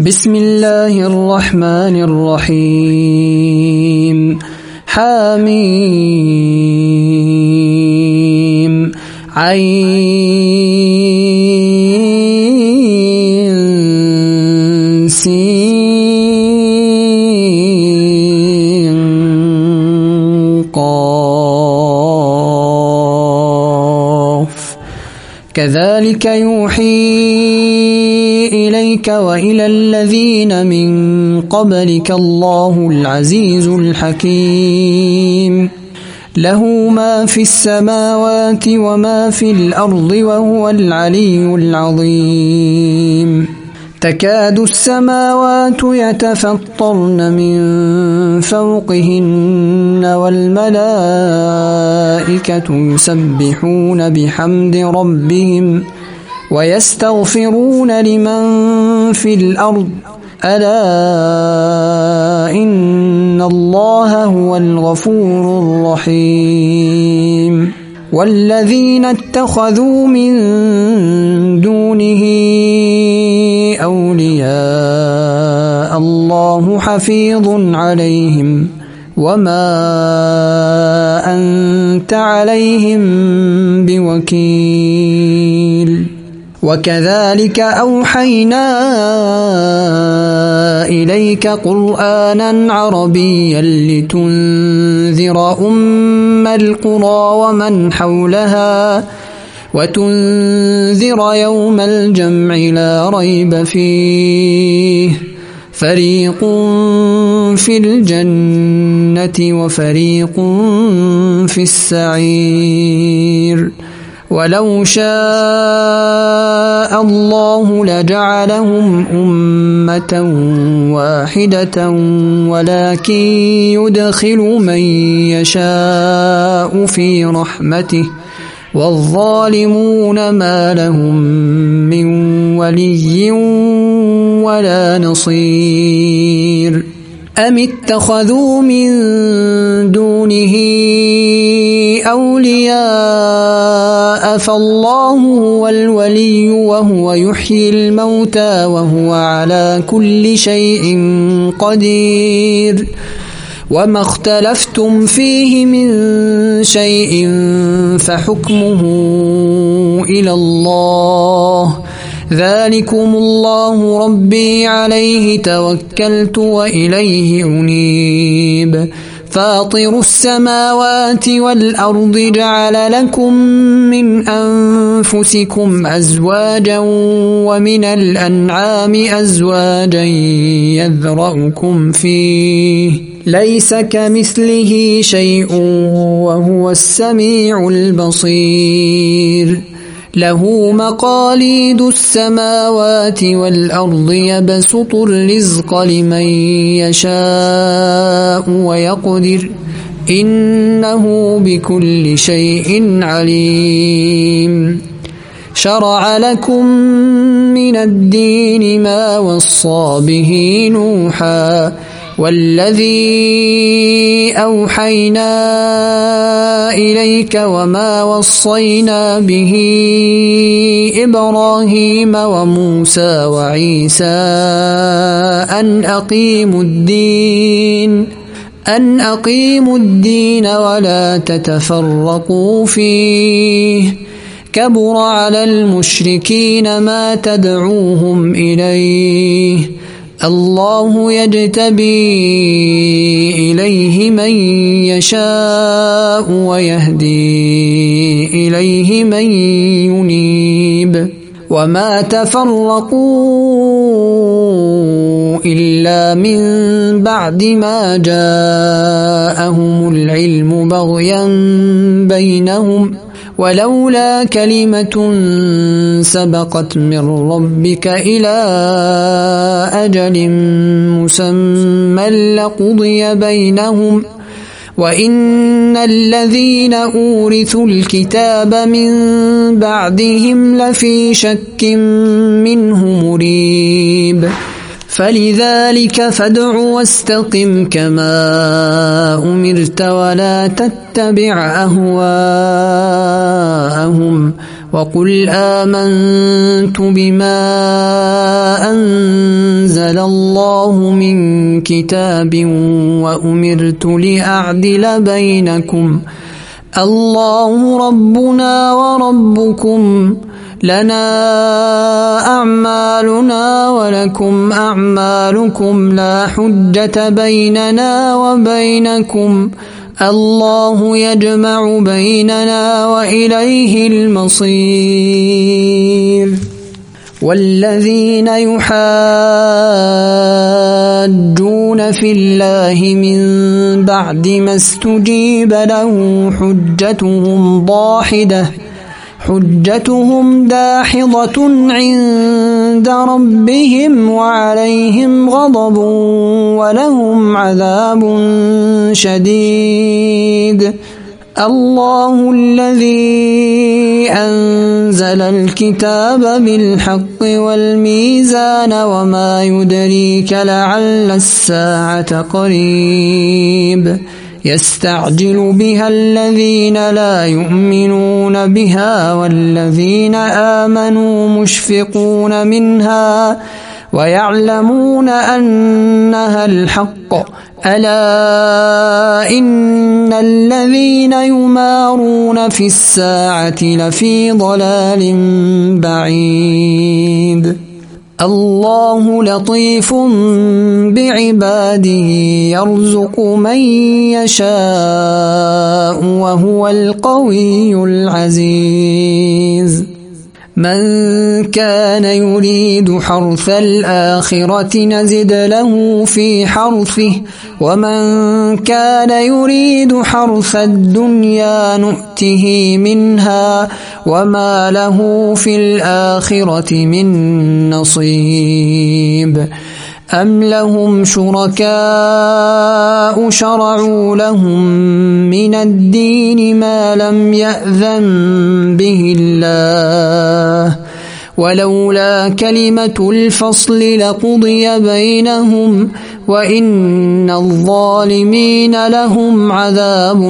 بسم الله الرحمن الرحيم حميم عين سين قاف كذلك يوحي إليك وإلى الذين من قبلك الله العزيز الحكيم له ما في السماوات وما في الأرض وهو العلي العظيم تكاد السماوات يتفطرن من فوقهن والملائكة يسبحون بحمد ربهم ويستغفرون لمن في الأرض ألا إن الله هو الغفور الرحيم والذين اتخذوا من دونه أولياء الله حفيظ عليهم وما أنت عليهم بوكيل وكذلك أوحينا إليك قرآنا عربيا لتنذر أم القرى ومن حولها وتنذر يوم الجمع لا ريب فيه فريق في الجنة وفريق في السعير ولو شاء الله لجعلهم أمة واحدة ولكن يدخل من يشاء في رحمته والظالمون ما لهم من ولي ولا نصير أم اتخذوا من دونه أولياء فالله هو الولي وهو يحيي الموتى وهو على كل شيء قدير وما اختلفتم فيه من شيء فحكمه إلى الله ذلكم الله ربي عليه توكلت وإليه أنيب فاطر السماوات والأرض جعل لكم من أنفسكم أزواجا ومن الأنعام أزواجا يذرأكم فيه ليس كمثله شيء وهو السميع البصير له مقاليد السماوات والأرض يبسط الرزق لمن يشاء ويقدر إنه بكل شيء عليم شرع لكم من الدين ما وصى به نوحا والذي أوحينا إليك وما وصينا به إبراهيم وموسى وعيسى أن أقيموا الدين ولا تتفرقوا فيه كبر على المشركين ما تدعوهم إليه الله يجتبي إليه من يشاء ويهدي إليه من ينيب وما تفرقوا إلا من بعد ما جاءهم العلم بغيا بينهم ولولا كلمة سبقت من ربك إلى أجل مسمى لقضي بينهم وإن الذين أورثوا الكتاب من بعدهم لفي شك منه مريب فلذلك فادع واستقم كما أمرت ولا تتبع أهواءهم وقل آمنت بما أنزل الله من كتاب وأمرت لأعدل بينكم الله ربنا وربكم لنا أعمالنا ولكم أعمالكم لا حجة بيننا وبينكم الله يجمع بيننا وإليه المصير والذين يحاجون في الله من بعد ما استجيب له حجتهم داحضة عند ربهم وعليهم غضب ولهم عذاب شديد الله الذي أنزل الكتاب بالحق والميزان وما يدريك لعل الساعة قريب يستعجل بها الذين لا يؤمنون بها والذين آمنوا مشفقون منها ويعلمون أنها الحق ألا إن الذين يمارون في الساعة لفي ضلال بعيد الله لطيف بعباده يرزق من يشاء وهو القوي العزيز من كان يريد حرث الآخرة نزد له في حرثه ومن كان يريد حرث الدنيا نؤته منها وما له في الآخرة من نصيب أم لهم شركاء شرعوا لهم من الدين ما لم يأذن به الله ولولا كلمة الفصل لقضي بينهم وإن الظالمين لهم عذاب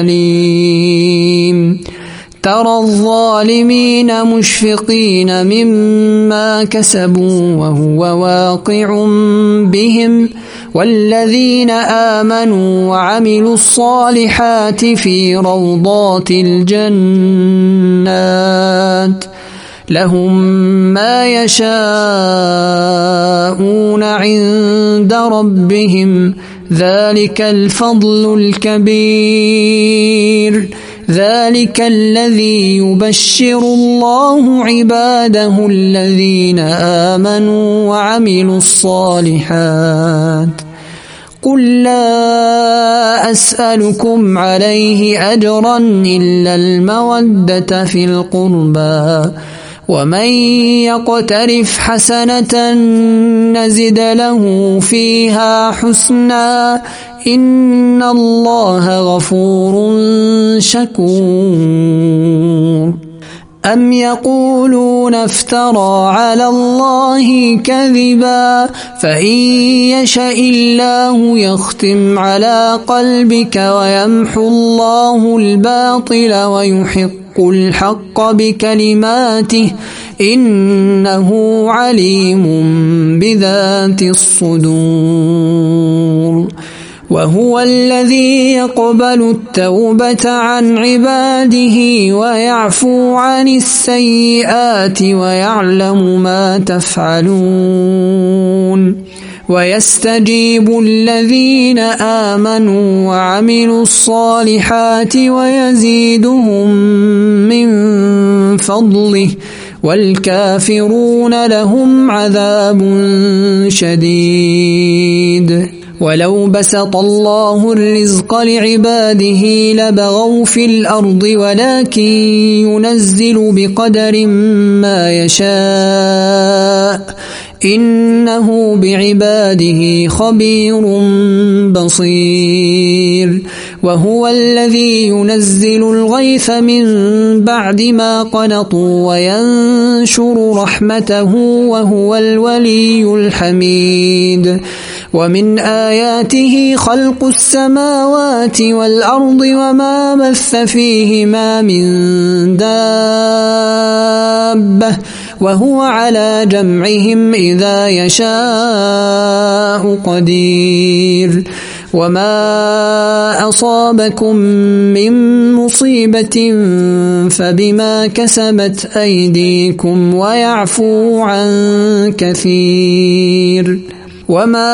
أليم ترى الظالمين مشفقين مما كسبوا وهو واقع بهم والذين آمنوا وعملوا الصالحات في روضات الجنات لهم ما يشاءون عند ربهم ذلك الفضل الكبير ذلك الذي يبشر الله عباده الذين آمنوا وعملوا الصالحات قل لا أسألكم عليه أجرا إلا المودة في القربى ومن يقترف حسنة نزد له فيها حسنا إن الله غفور شكور أم يقولون افترى على الله كذبا فإن يشأ الله يختم على قلبك ويمحو الله الباطل ويحق الحق بكلماته إنه عليم بذات الصدور وهو الذي يقبل التوبة عن عباده ويعفو عن السيئات ويعلم ما تفعلون ويستجيب الذين آمنوا وعملوا الصالحات ويزيدهم من فضله والكافرون لهم عذاب شديد ولو بسط الله الرزق لعباده لبغوا في الأرض ولكن ينزل بقدر ما يشاء إنه بعباده خبير بصير وهو الذي ينزل الغيث من بعد ما قنطوا وينشر رحمته وهو الولي الحميد ومن آياته خلق السماوات والأرض وما بث فيهما من دابة وهو على جمعهم إذا يشاء قدير وما أصابكم من مصيبة فبما كسبت أيديكم ويعفو عن كثير وما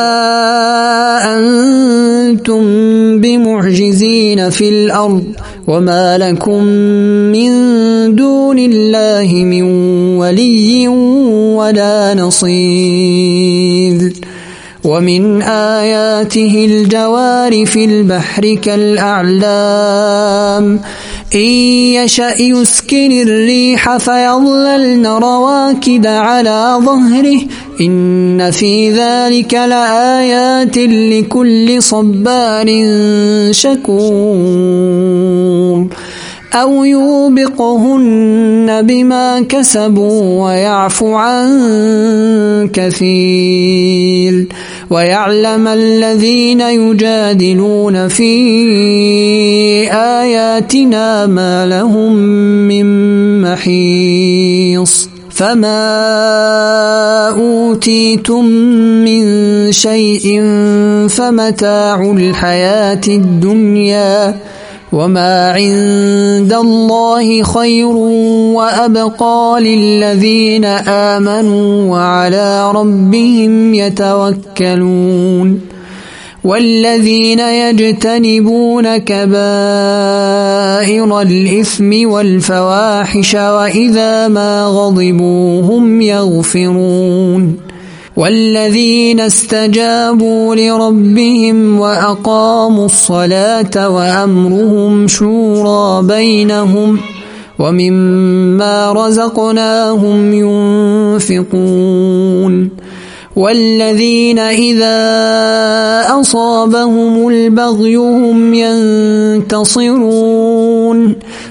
أنتم بمعجزين في الأرض وما لكم من دون الله من ولي ولا نصير ومن آياته الجوار في البحر كالأعلام إن يشأ يسكن الريح فيظللن رواكد على ظهره إن في ذلك لآيات لكل صبار شكور أو يوبقهن بما كسبوا ويعفو عن كثير ويعلم الذين يجادلون في آياتنا ما لهم من محيص فما أوتيتم من شيء فمتاع الحياة الدنيا وما عند الله خير وأبقى للذين آمنوا وعلى ربهم يتوكلون والذين يجتنبون كبائر الإثم والفواحش وإذا ما غضبوا هم يغفرون والذين استجابوا لربهم وأقاموا الصلاة وأمرهم شورى بينهم ومما رزقناهم ينفقون والذين إذا أصابهم البغي هم ينتصرون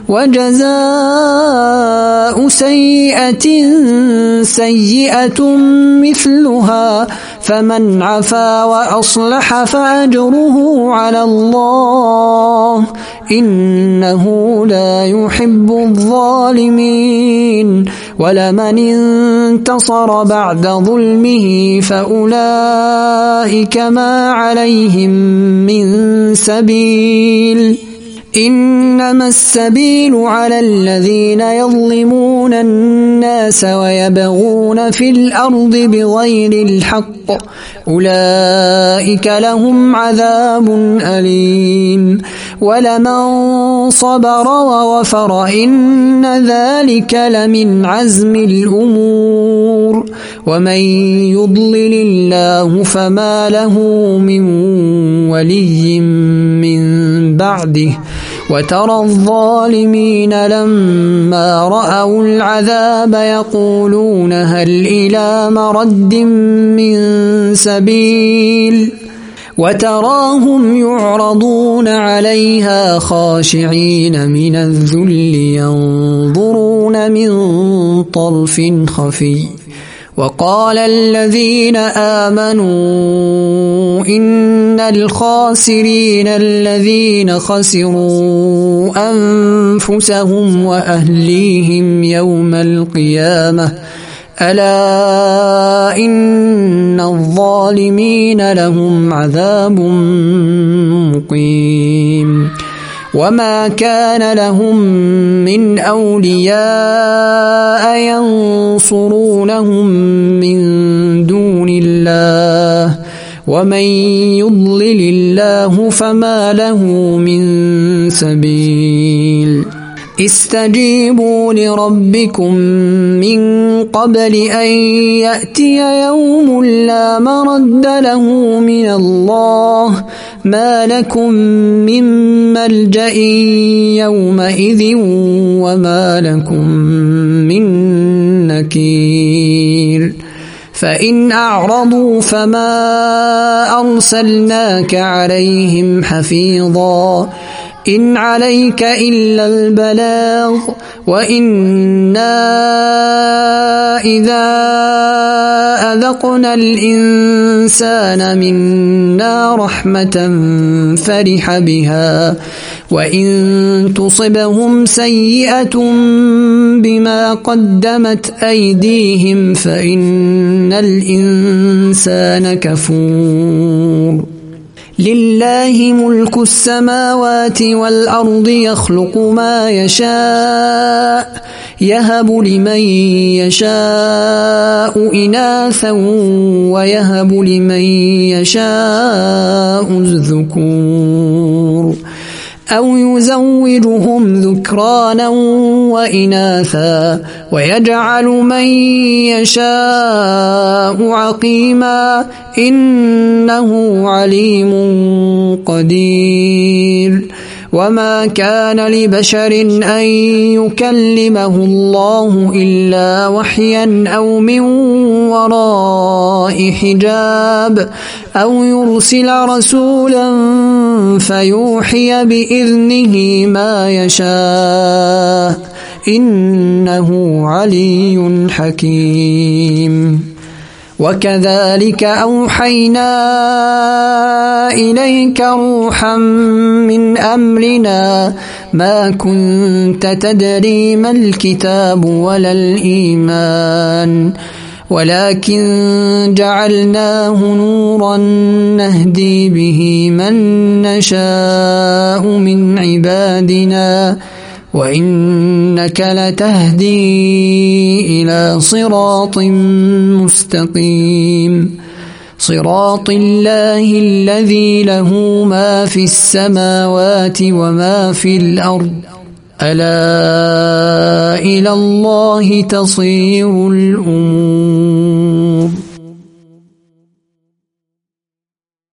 وجزاء سيئة سيئة مثلها فمن عفا وأصلح فأجره على الله إنه لا يحب الظالمين ولمن انتصر بعد ظلمه فأولئك ما عليهم من سبيل إنما السبيل على الذين يظلمون الناس ويبغون في الأرض بغير الحق أولئك لهم عذاب أليم ولمن صبر وغفر إن ذلك لمن عزم الأمور ومن يضلل الله فما له من ولي من بعده وترى الظالمين لما رأوا العذاب يقولون هل إلى مرد من سبيل وتراهم يعرضون عليها خاشعين من الذل ينظرون من طرف خفي وقال الذين آمنوا إن الخاسرين الذين خسروا أنفسهم وأهليهم يوم القيامة ألا إن الظالمين لهم عذاب مقيم وما كان لهم من أولياء ينصرونهم من دون الله ومن يضلل الله فما له من سبيل استجيبوا لربكم من قبل أن يأتي يوم لا مرد له من الله ما لكم من ملجأ يومئذ وما لكم من نكير فإن أعرضوا فما أرسلناك عليهم حفيظا إن عليك إلا البلاغ وإنا إذا أذقنا الإنسان منا رحمة فرح بها وإن تصبهم سيئة بما قدمت أيديهم فإن الإنسان كفور لله ملك السماوات والأرض يخلق ما يشاء يهب لمن يشاء إناثا ويهب لمن يشاء الذكور أو يزوجهم ذكرانا وإناثا ويجعل من يشاء عقيما إنه عليم قدير وما كان لبشر أن يكلمه الله إلا وحيا أو من وراء حجاب أو يرسل رسولا فيوحي بإذنه ما يشاء إنه علي حكيم وكذلك أوحينا إليك روحا من أمرنا ما كنت تدري ما الكتاب ولا الإيمان ولكن جعلناه نورا نهدي به من نشاء من عبادنا وإنك لتهدي إلى صراط مستقيم صراط الله الذي له ما في السماوات وما في الأرض ألا إلى الله تصير الأمور